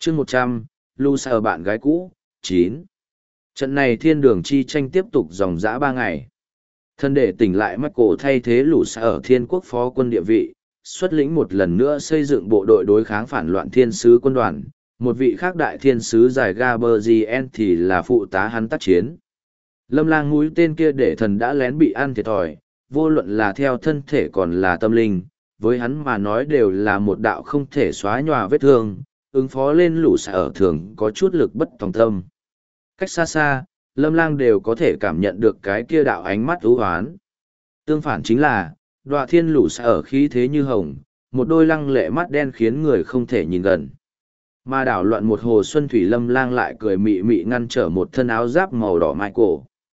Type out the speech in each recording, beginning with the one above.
chương 100, Lu Sa ở bạn gái cũ, 9. Trận này thiên đường chi tranh tiếp tục dòng dã 3 ngày. Thân để tỉnh lại Michael thay thế Lu Sa ở thiên quốc phó quân địa vị, xuất lĩnh một lần nữa xây dựng bộ đội đối kháng phản loạn thiên sứ quân đoàn. Một vị khác đại thiên sứ giải Gaberzien thì là phụ tá hắn tác chiến. Lâm Lang mũi tên kia để thần đã lén bị ăn thiệt thòi, vô luận là theo thân thể còn là tâm linh, với hắn mà nói đều là một đạo không thể xóa nhòa vết thương, ứng phó lên Lu Sa ở thường có chút lực bất tòng tâm. Cách xa xa, Lâm Lang đều có thể cảm nhận được cái kia đạo ánh mắt ưu hoán. Tương phản chính là, Đoạ Thiên Lu Sa ở khí thế như hồng, một đôi lăng lệ mắt đen khiến người không thể nhìn gần. Mà đảo loạn một hồ xuân thủy, Lâm Lang lại cười mị mị ngăn trở một thân áo giáp màu đỏ Michael.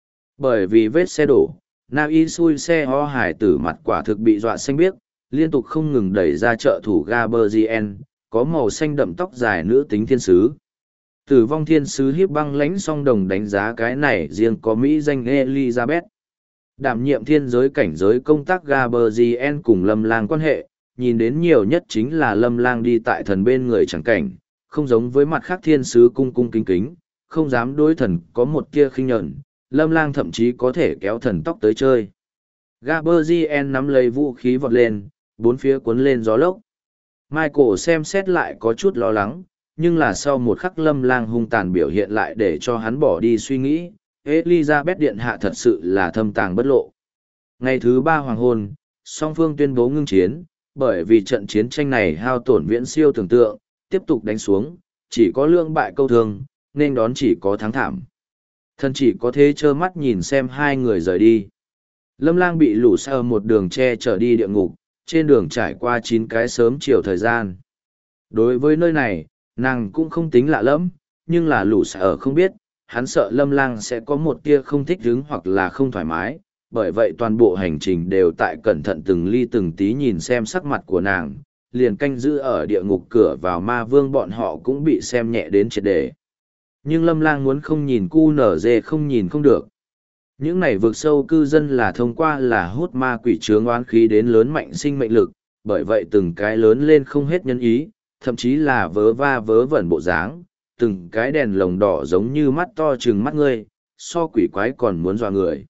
Bởi vì vết xe đổ, Na Y xui xe ho hải tử mặt quả thực bị dọa xanh biếc, liên tục không ngừng đẩy ra trợ thủ Gaberzien, có màu xanh đậm tóc dài nữ tính thiên sứ. Tử vong thiên sứ hiếp băng lãnh song đồng đánh giá cái này riêng có Mỹ danh Elizabeth. Đảm nhiệm thiên giới cảnh giới công tác Gaberzien cùng Lâm Lang quan hệ, nhìn đến nhiều nhất chính là Lâm Lang đi tại thần bên người chẳng cảnh, không giống với mặt khác thiên sứ cung cung kính kính, không dám đối thần có một tia khinh nhẫn, Lâm Lang thậm chí có thể kéo thần tóc tới chơi. Gaberzien nắm lấy vũ khí vọt lên, bốn phía cuốn lên gió lốc. Michael xem xét lại có chút lo lắng, nhưng là sau một khắc Lâm Lang hung tàn biểu hiện lại để cho hắn bỏ đi suy nghĩ, Elizabeth điện hạ thật sự là thâm tàng bất lộ. Ngày thứ 3 hoàng hôn, song phương tuyên bố ngưng chiến, bởi vì trận chiến tranh này hao tổn viễn siêu tưởng tượng, tiếp tục đánh xuống, chỉ có lưỡng bại câu thương, nên đón chỉ có thắng thảm. Thần chỉ có thế trơ mắt nhìn xem hai người rời đi. Lâm Lang bị Lu Sa ở một đường che chở đi địa ngục, trên đường trải qua 9 cái sớm chiều thời gian. Đối với nơi này, nàng cũng không tính lạ lắm, nhưng là Lu Sa ở không biết, hắn sợ Lâm Lang sẽ có một tia không thích hứng hoặc là không thoải mái, bởi vậy toàn bộ hành trình đều tại cẩn thận từng ly từng tí nhìn xem sắc mặt của nàng, liền canh giữ ở địa ngục cửa vào ma vương bọn họ cũng bị xem nhẹ đến triệt để. Nhưng Lâm Lang muốn không nhìn cu nở dê không nhìn không được. Những này vượt sâu cư dân là thông qua là hút ma quỷ chướng oán khí đến lớn mạnh sinh mệnh lực, bởi vậy từng cái lớn lên không hết nhân ý, thậm chí là vớ va vớ vẩn bộ dáng, từng cái đèn lồng đỏ giống như mắt to trừng mắt ngươi, so quỷ quái còn muốn dọa người.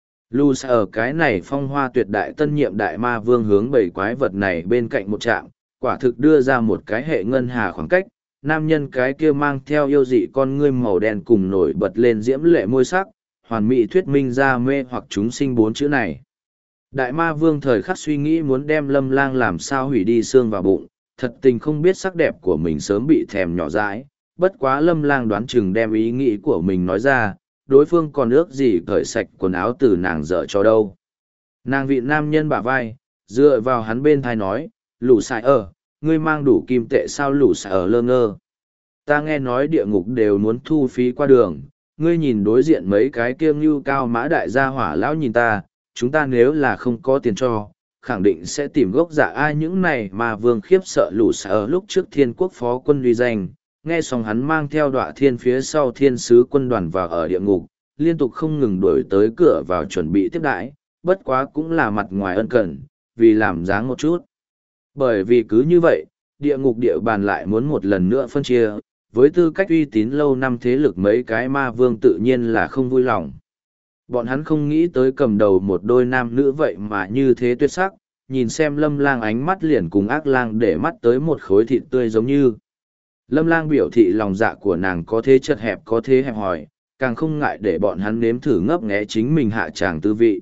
Lu Sa ở cái này phong hoa tuyệt đại tân nhiệm đại ma vương hướng bảy quái vật này bên cạnh một trạm, quả thực đưa ra một cái hệ ngân hà khoảng cách, nam nhân cái kia mang theo yêu dị con ngươi màu đen cùng nổi bật lên diễm lệ môi sắc, hoàn mỹ thuyết minh ra mê hoặc chúng sinh 4 chữ này. Đại ma vương thời khắc suy nghĩ muốn đem Lâm Lang làm sao hủy đi xương vào bụng, thật tình không biết sắc đẹp của mình sớm bị thèm nhỏ dãi, bất quá Lâm Lang đoán chừng đem ý nghĩ của mình nói ra, đối phương còn ước gì cởi sạch quần áo từ nàng dở cho đâu. Nàng vị nam nhân bả vai, dựa vào hắn bên thai nói, Lu Sa ở, ngươi mang đủ kim tệ sao? Lu Sa ở lơ ngơ. Ta nghe nói địa ngục đều muốn thu phí qua đường, ngươi nhìn đối diện mấy cái kiêng như cao mã đại gia hỏa lão nhìn ta, chúng ta nếu là không có tiền cho, khẳng định sẽ tìm gốc giả ai những này mà vương khiếp sợ. Lu Sa ở lúc trước thiên quốc phó quân uy danh, nghe xong hắn mang theo Đoạ Thiên phía sau thiên sứ quân đoàn vào ở địa ngục, liên tục không ngừng đuổi tới cửa vào chuẩn bị tiếp đãi, bất quá cũng là mặt ngoài ân cần, vì làm dáng một chút. Bởi vì cứ như vậy, địa ngục địa bàn lại muốn một lần nữa phân chia, với tư cách uy tín lâu năm thế lực mấy cái ma vương tự nhiên là không vui lòng. Bọn hắn không nghĩ tới cầm đầu một đôi nam nữ vậy mà như thế tuyệt sắc, nhìn xem Lâm Lang ánh mắt liền cùng ác lang để mắt tới một khối thịt tươi giống như. Lâm Lang biểu thị lòng dạ của nàng có thế chật hẹp có thế hẹp hòi, càng không ngại để bọn hắn nếm thử ngấp nghé chính mình hạ tràng tư vị.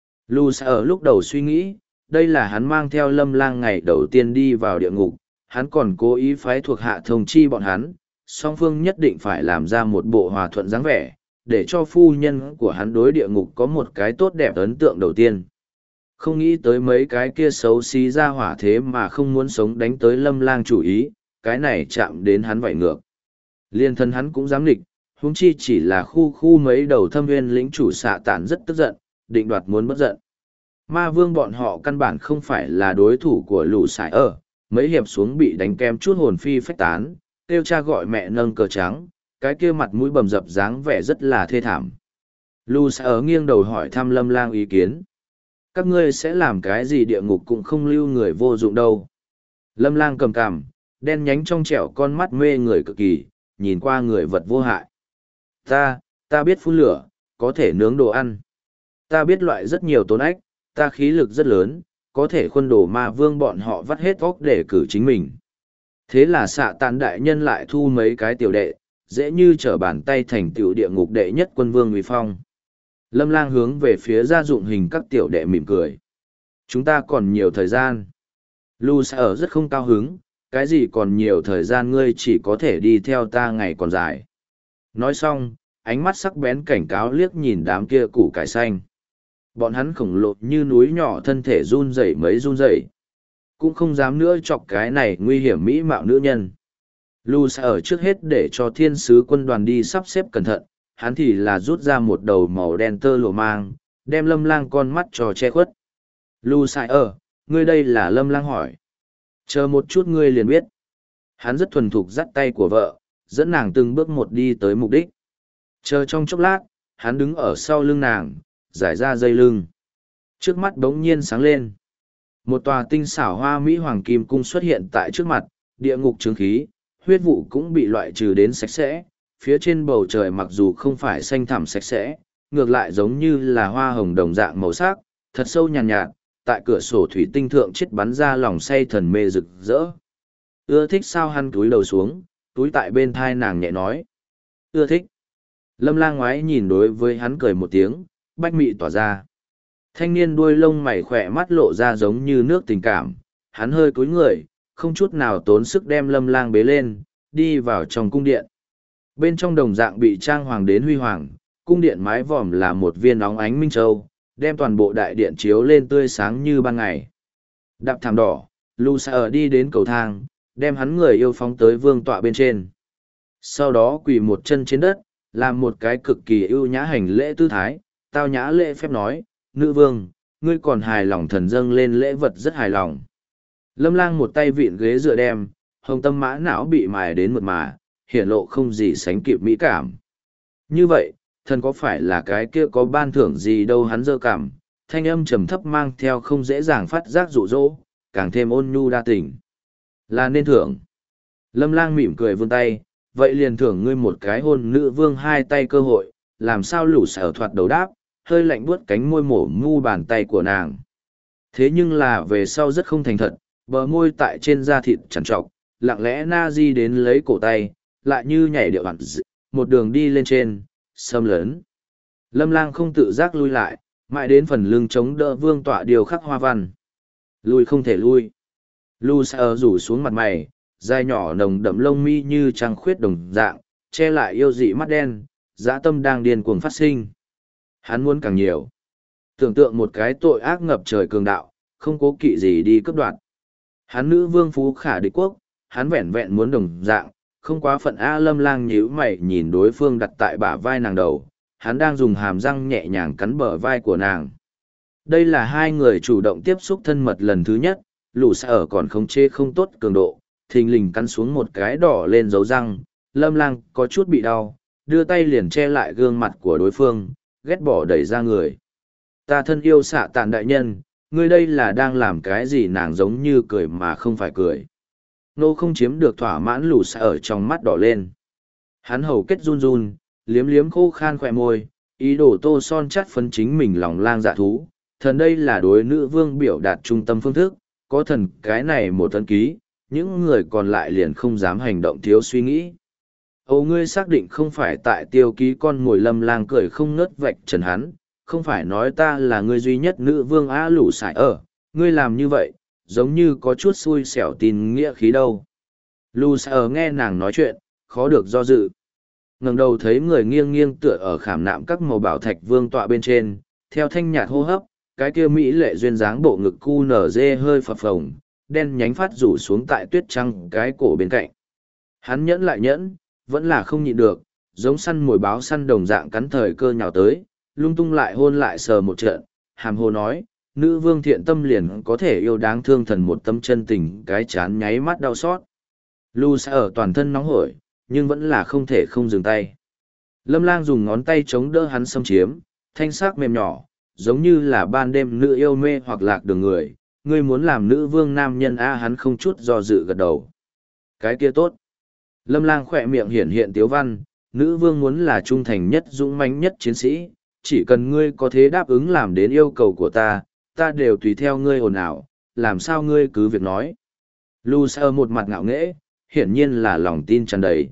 Lu Sa ở lúc đầu suy nghĩ, đây là hắn mang theo Lâm Lang ngày đầu tiên đi vào địa ngục, hắn còn cố ý phái thuộc hạ thông chi bọn hắn, song phương nhất định phải làm ra một bộ hòa thuận dáng vẻ, để cho phu nhân của hắn đối địa ngục có một cái tốt đẹp ấn tượng đầu tiên. Không nghĩ tới mấy cái kia xấu xí ra hỏa thế mà không muốn sống đánh tới Lâm Lang chủ ý, cái này chạm đến hắn vảy ngược. Liên thân hắn cũng dám nghịch, huống chi chỉ là khu mấy đầu thâm nguyên lĩnh chủ xạ tản rất tức giận, định đoạt muốn bất giận. Ma vương bọn họ căn bản không phải là đối thủ của Lu Sa ở, mấy hiệp xuống bị đánh kem chút hồn phi phách tán, kêu cha gọi mẹ nâng cờ trắng, cái kia mặt mũi bầm dập dáng vẻ rất là thê thảm. Lu Sa ở nghiêng đầu hỏi thăm Lâm Lang ý kiến. Các ngươi sẽ làm cái gì? Địa ngục cũng không lưu người vô dụng đâu. Lâm Lang cầm cằm, đen nhánh trong trẻo con mắt mê người cực kỳ, nhìn qua người vật vô hại. Ta biết phun lửa, có thể nướng đồ ăn. Ta biết loại rất nhiều tốn ách, ta khí lực rất lớn, có thể khuân đổ ma vương bọn họ vắt hết óc để cử chính mình. Thế là xạ tàn đại nhân lại thu mấy cái tiểu đệ, dễ như trở bàn tay thành tiểu địa ngục đệ nhất quân vương uy phong. Lâm Lang hướng về phía gia dụng hình các tiểu đệ mỉm cười. Chúng ta còn nhiều thời gian. Lu Sở rất không cao hứng, cái gì còn nhiều thời gian, ngươi chỉ có thể đi theo ta ngày còn dài. Nói xong, ánh mắt sắc bén cảnh cáo liếc nhìn đám kia củ cải xanh. Bọn hắn khổng lồ như núi nhỏ, thân thể run rẩy mấy run rẩy, cũng không dám nữa chọc cái này nguy hiểm mỹ mạo nữ nhân. Lu Sở trước hết để cho thiên sứ quân đoàn đi sắp xếp cẩn thận, hắn thì là rút ra một đầu màu đen tơ lụa mang, đem Lâm Lang con mắt cho che khuất. Lu Sở, ngươi đây là? Lâm Lang hỏi. Chờ một chút ngươi liền biết. Hắn rất thuần thục dắt tay của vợ, dẫn nàng từng bước một đi tới mục đích. Chờ trong chốc lát, hắn đứng ở sau lưng nàng, giải ra dây lưng. Trước mắt bỗng nhiên sáng lên. Một tòa tinh xảo hoa mỹ hoàng kim cung xuất hiện tại trước mặt, địa ngục chứng khí, huyết vụ cũng bị loại trừ đến sạch sẽ. Phía trên bầu trời mặc dù không phải xanh thẳm sạch sẽ, ngược lại giống như là hoa hồng đồng dạng màu sắc, thật sâu nhàn nhạt, tại cửa sổ thủy tinh thượng chết bắn ra lòng say thần mê rực rỡ. Ưa thích sao? Hắn túi đầu xuống, túi tại bên thai nàng nhẹ nói. Ưa thích. Lâm Lang ngoái nhìn đối với hắn cười một tiếng, bách mị tỏa ra. Thanh niên đuôi lông mày khỏe mắt lộ ra giống như nước tình cảm, hắn hơi cúi người, không chút nào tốn sức đem Lâm Lang bế lên, đi vào trong cung điện. Bên trong đồng dạng bị trang hoàng đến huy hoàng, cung điện mái vòm là một viên óng ánh minh châu, đem toàn bộ đại điện chiếu lên tươi sáng như ban ngày. Đạp thảm đỏ, Lu Sở đi đến cầu thang, đem hắn người yêu phóng tới vương tọa bên trên. Sau đó quỳ một chân trên đất, làm một cái cực kỳ ưu nhã hành lễ tư thái, tao nhã lễ phép nói, nữ vương, ngươi còn hài lòng? Thần dâng lên lễ vật rất hài lòng. Lâm Lang một tay vịn ghế dựa đem, hồng tâm mã não bị mài đến mượt mà, hiển lộ không gì sánh kịp mỹ cảm. Như vậy, thần có phải là cái kia có ban thưởng gì đâu? Hắn giơ cảm, thanh âm trầm thấp mang theo không dễ dàng phát giác dụ dỗ, càng thêm ôn nhu đa tình. Là nên thưởng. Lâm Lang mỉm cười vươn tay, vậy liền thưởng ngươi một cái hôn nữ vương hai tay cơ hội. Làm sao? Lu Sở thoạt đầu đáp, hơi lạnh buốt cánh môi mổ mu bàn tay của nàng. Thế nhưng là về sau rất không thành thật, bờ môi tại trên da thịt chằn trọc, lặng lẽ na di đến lấy cổ tay, lại như nhảy điệu hẳn một đường đi lên trên, xâm lấn. Lâm Lang không tự giác lui lại, mãi đến phần lưng chống đỡ vương tọa điều khắc hoa văn. Lui không thể lui. Lu Sở rủ xuống mặt mày, dài nhỏ nồng đậm lông mi như trăng khuyết đồng dạng, che lại yêu dị mắt đen, dã tâm đang điên cuồng phát sinh. Hắn muốn càng nhiều. Tưởng tượng một cái tội ác ngập trời cường đạo, không cố kỵ gì đi cướp đoạt. Hắn nữ vương phú khả địch quốc, hắn vẹn vẹn muốn đồng dạng, không quá phận. Lâm Lang nhíu mày nhìn đối phương đặt tại bả vai nàng đầu, hắn đang dùng hàm răng nhẹ nhàng cắn bờ vai của nàng. Đây là hai người chủ động tiếp xúc thân mật lần thứ nhất, Lu Sở còn không chê không tốt cường độ, thình lình cắn xuống một cái đỏ lên dấu răng. Lâm Lang có chút bị đau, đưa tay liền che lại gương mặt của đối phương, ghét bỏ đẩy ra người. Ta thân yêu xạ tàn đại nhân, ngươi đây là đang làm cái gì? Nàng giống như cười mà không phải cười. Nô không chiếm được thỏa mãn, Lu Sở trong mắt đỏ lên. Hắn hầu kết run run, liếm liếm khô khan khỏe môi, ý đồ tô son chắt phấn chính mình lòng lang dạ thú. Thần đây là đối nữ vương biểu đạt trung tâm phương thức, có thần cái này một tấn ký, những người còn lại liền không dám hành động thiếu suy nghĩ. Ồ, ngươi xác định không phải tại tiêu ký con mồi? Lâm Lang cười không ngớt vạch trần hắn, không phải nói ta là ngươi duy nhất nữ vương á? Lu Sở, ngươi làm như vậy, giống như có chút xui xẻo tin nghĩa khí đâu. Lu Sở nghe nàng nói chuyện, khó được do dự. Ngẩng đầu thấy người nghiêng nghiêng tựa ở khảm nạm các màu bảo thạch vương tọa bên trên, theo thanh nhạt hô hấp, cái kia mỹ lệ duyên dáng bộ ngực cu nở dê hơi phập phồng, đen nhánh phát rủ xuống tại tuyết trăng cái cổ bên cạnh. Hắn nhẫn lại nhẫn, vẫn là không nhịn được, giống săn mồi báo săn đồng dạng cắn thời cơ nhào tới, lung tung lại hôn lại sờ một trận, hàm hồ nói, nữ vương thiện tâm liền có thể yêu đáng thương thần một tâm chân tình, cái chán nháy mắt đau xót. Lu Sở toàn thân nóng hổi, nhưng vẫn là không thể không dừng tay. Lâm Lang dùng ngón tay chống đỡ hắn xâm chiếm, thanh sắc mềm nhỏ, giống như là ban đêm nữ yêu mê hoặc lạc đường người. Ngươi muốn làm nữ vương nam nhân? Hắn không chút do dự gật đầu. Cái kia tốt. Lâm Lang khỏe miệng hiển hiện tiếu văn, nữ vương muốn là trung thành nhất dũng mãnh nhất chiến sĩ, chỉ cần ngươi có thế đáp ứng làm đến yêu cầu của ta đều tùy theo ngươi ồn ào, làm sao ngươi cứ việc nói. Lucer một mặt ngạo nghễ, hiển nhiên là lòng tin tràn đầy.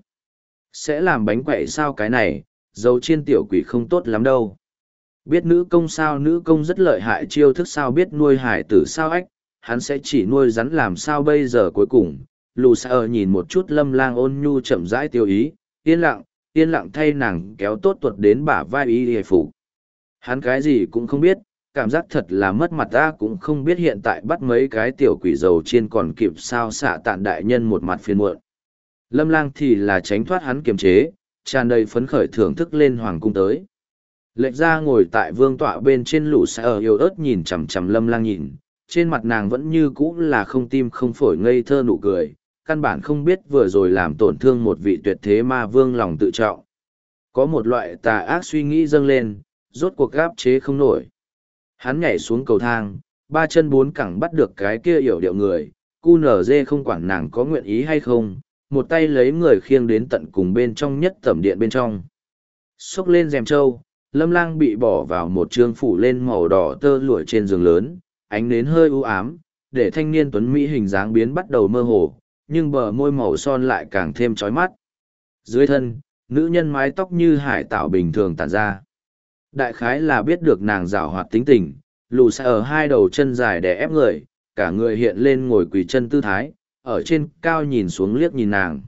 Sẽ làm bánh quậy sao cái này, dầu chiên tiểu quỷ không tốt lắm đâu. Biết nữ công sao, nữ công rất lợi hại, chiêu thức sao, biết nuôi hải tử sao ách, hắn sẽ chỉ nuôi rắn làm sao bây giờ. Cuối cùng Lucer nhìn một chút Lâm Lang ôn nhu chậm rãi tiêu ý, yên lặng thay nàng kéo tốt tuột đến bả vai y hề phục. Hắn cái gì cũng không biết, cảm giác thật là mất mặt, ta cũng không biết hiện tại bắt mấy cái tiểu quỷ dầu chiên còn kịp sao. Xạ Tạn đại nhân một mặt phiền muộn. Lâm Lang thì là tránh thoát hắn kiềm chế, tràn đầy phấn khởi thưởng thức lên hoàng cung tới. Lệch ra ngồi tại vương tọa bên trên lũ xa ở yếu ớt nhìn chằm chằm Lâm Lang nhìn, trên mặt nàng vẫn như cũ là không tim không phổi ngây thơ nụ cười, căn bản không biết vừa rồi làm tổn thương một vị tuyệt thế ma vương lòng tự trọng. Có một loại tà ác suy nghĩ dâng lên, rốt cuộc gáp chế không nổi. Hắn nhảy xuống cầu thang, ba chân bốn cẳng bắt được cái kia yểu điệu người, QNZ không quản nàng có nguyện ý hay không, một tay lấy người khiêng đến tận cùng bên trong nhất tẩm điện bên trong. Xốc lên rèm trâu, Lâm Lang bị bỏ vào một trương phủ lên màu đỏ tơ lụa trên giường lớn, ánh nến hơi u ám, để thanh niên tuấn Mỹ hình dáng biến bắt đầu mơ hồ, nhưng bờ môi màu son lại càng thêm chói mắt. Dưới thân, nữ nhân mái tóc như hải tạo bình thường tản ra. Đại khái là biết được nàng giảo hoạt tính tình, lù xa ở hai đầu chân dài đè ép người, cả người hiện lên ngồi quỳ chân tư thái, ở trên cao nhìn xuống liếc nhìn nàng.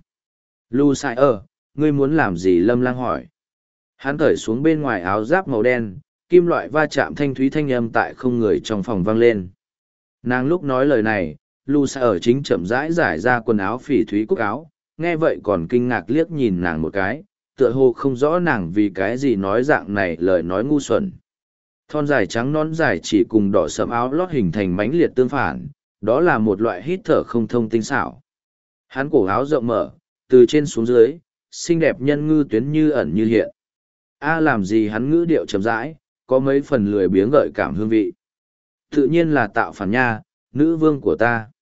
Lù xa ở, ngươi muốn làm gì? Lâm Lang hỏi. Hắn cởi xuống bên ngoài áo giáp màu đen, kim loại va chạm thanh thúy thanh âm tại không người trong phòng vang lên. Nàng lúc nói lời này, lù xa ở chính chậm rãi giải ra quần áo phỉ thúy cúc áo, nghe vậy còn kinh ngạc liếc nhìn nàng một cái, tựa hồ không rõ nàng vì cái gì nói dạng này lời nói ngu xuẩn. Thon dài trắng nón dài chỉ cùng đỏ sẫm áo lót hình thành mãnh liệt tương phản, đó là một loại hít thở không thông tinh xảo. Hắn cổ áo rộng mở, từ trên xuống dưới, xinh đẹp nhân ngư tuyến như ẩn như hiện. Làm gì? Hắn ngữ điệu chậm rãi, có mấy phần lười biếng gợi cảm hương vị. Tự nhiên là tạo phản nha, nữ vương của ta.